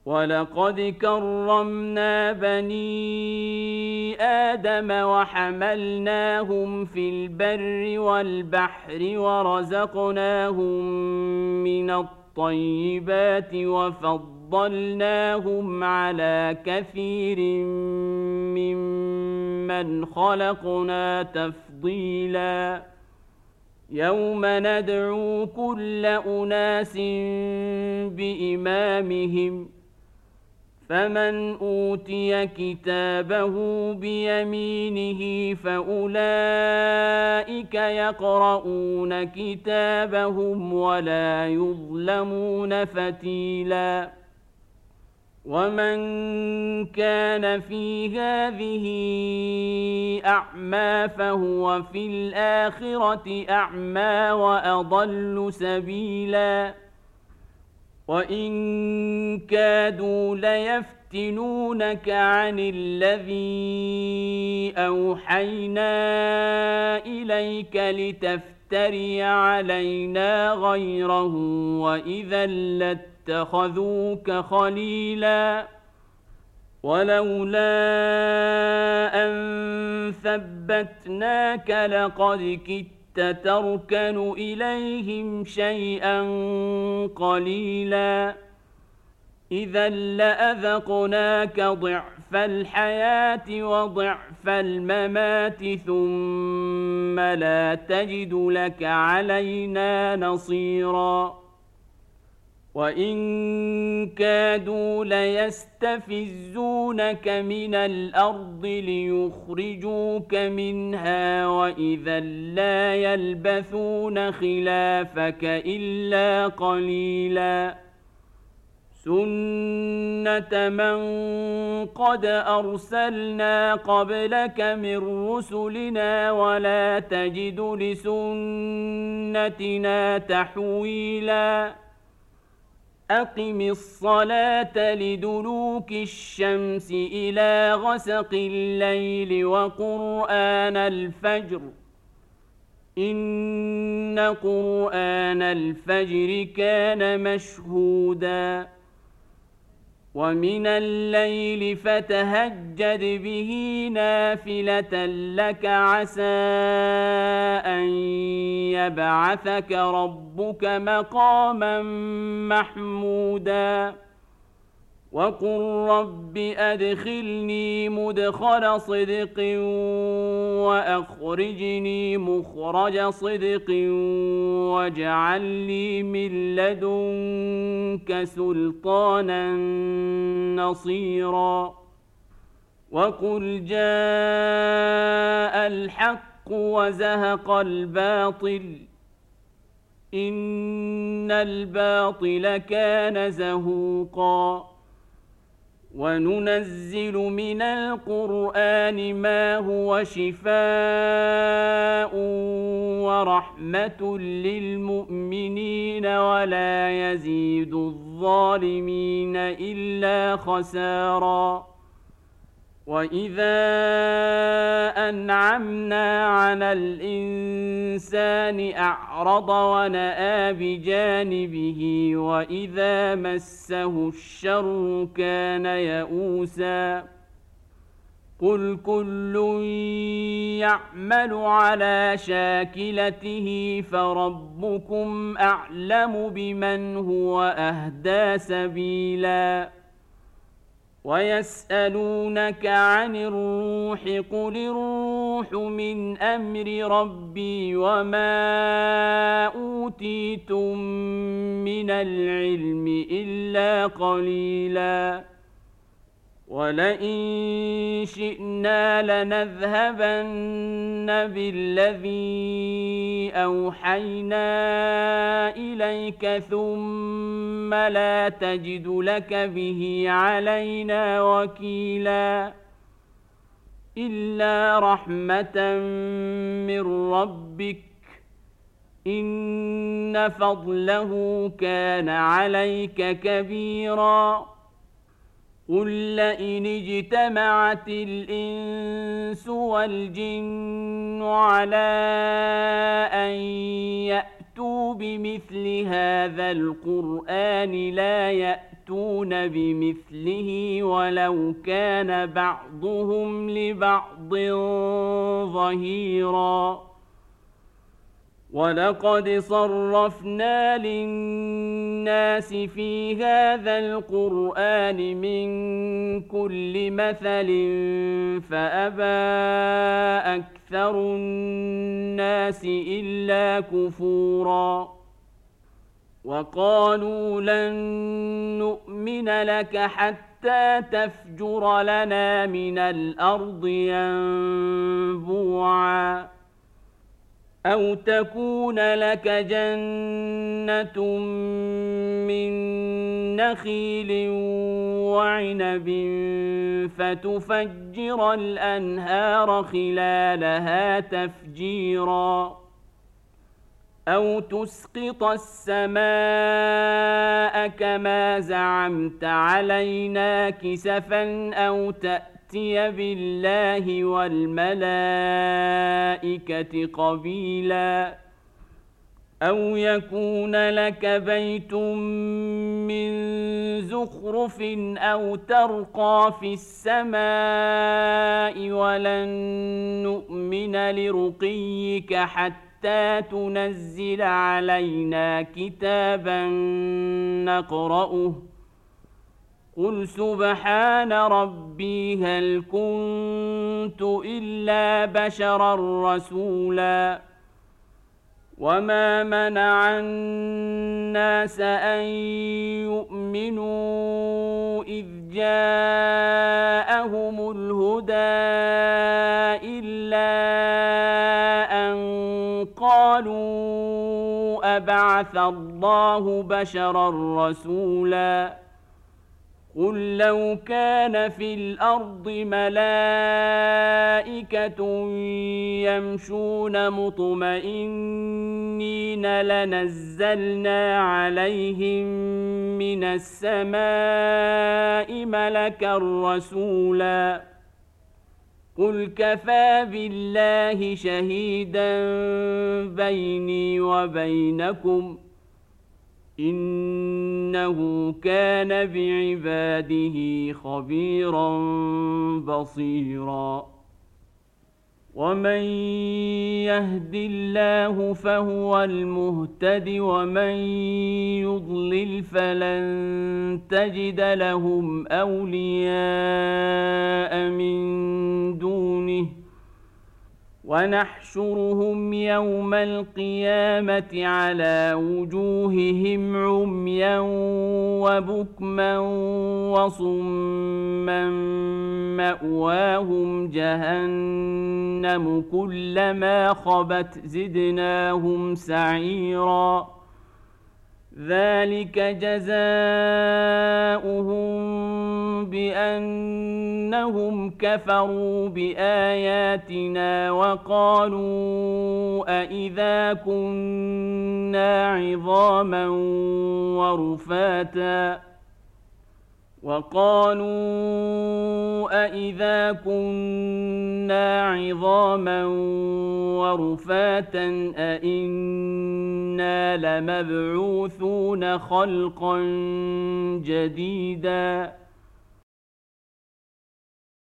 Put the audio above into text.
ولقد كرمنا بني آدم وحملناهم في البر والبحر ورزقناهم من الطيبات وفضلناهم على كثير ممن خلقنا تفضيلا يوم ندعو كل أناس بإمامهم فمن أوتي كتابه بيمينه فأولئك يقرؤون كتابهم ولا يظلمون فتيلا ومن كان في هذه أعمى فهو في الآخرة أعمى وأضل سبيلا وإن كادوا ليفتنونك عن الذي أوحينا إليك لتفتري علينا غيره وإذا لاتخذوك خليلا ولولا أن ثبتناك لقد كدت تركن إليهم شيئا قليلا إذا لأذقناك ضعف الحياة وضعف الممات ثم لا تجد لك علينا نصيرا وإن كادوا ليستفزونك من الأرض ليخرجوك منها وإذا لا يلبثون خلافك إلا قليلا سنة من قد أرسلنا قبلك من رسلنا ولا تجد لسنتنا تحويلا أقم الصلاة لدلوك الشمس إلى غسق الليل وقرآن الفجر إن قرآن الفجر كان مشهودا ومن الليل فتهجد به نافلة لك عسى أن يبعثك ربك مقاما محمودا وقل رب أدخلني مدخل صدق وأخرجني مخرج صدق واجعل لي من لدنك سلطانا نصيرا وقل جاء الحق وزهق الباطل إن الباطل كان زهوقا وننزل من القرآن ما هو شفاء ورحمة للمؤمنين ولا يزيد الظالمين إلا خسارا وإذا أنعمنا على الإنسان أعرض ونأى بجانبه وإذا مسه الشر كان يئوسا قل كل يعمل على شاكلته فربكم أعلم بمن هو أهدى سبيلا ويسألونك عن الروح قل الروح من أمر ربي وما أوتيتم من العلم إلا قليلا ولئن شئنا لنذهبن بالذي أوحينا إليك ثم لا تجد لك به علينا وكيلا إلا رحمة من ربك إن فضله كان عليك كبيرا قل لئن اجتمعت الإنس والجن على أن يأتوا فأتوا بمثل هذا القرآن لا يأتون بمثله ولو كان بعضهم لبعض ظهيرا ولقد صرفنا للناس في هذا القرآن من كل مثل فأبى أكثر الناس إلا كفورا وقالوا لن نؤمن لك حتى تفجر لنا من الأرض ينبوعا أو تكون لك جنة من نخيل وعنب فتفجر الأنهار خلالها تفجيرا أو تسقط السماء كما زعمت علينا كسفا أو تأتي بالله والملائكة قبيلا أو يكون لك بيت من زخرف أو ترقى في السماء ولن نؤمن لرقيك حتى تنزل علينا كتابا نقرأه قل سبحان ربي هل كنت إلا بشرا رسولا وما منع الناس أن يؤمنوا إذ جاءهم الهدى إلا أن قالوا أبعث الله بشرا رسولا قل لو كان في الأرض ملائكة يمشون مطمئنين لنزلنا عليهم من السماء ملكا رسولا قل كفى بالله شهيدا بيني وبينكم إنه كان بعباده خبيرا بصيرا ومن يهد الله فهو المهتد ومن يضلل فلن تجد لهم أولياء من دونه ونحشرهم يوم القيامة على وجوههم عميا وبكما وصما مأواهم جهنم كلما خبت زدناهم سعيرا ذلك جزاؤهم بأنهم كفروا بآياتنا وقالوا أإذا كنا عظاما ورفاتا أإنا لمبعوثون خلقا جديدا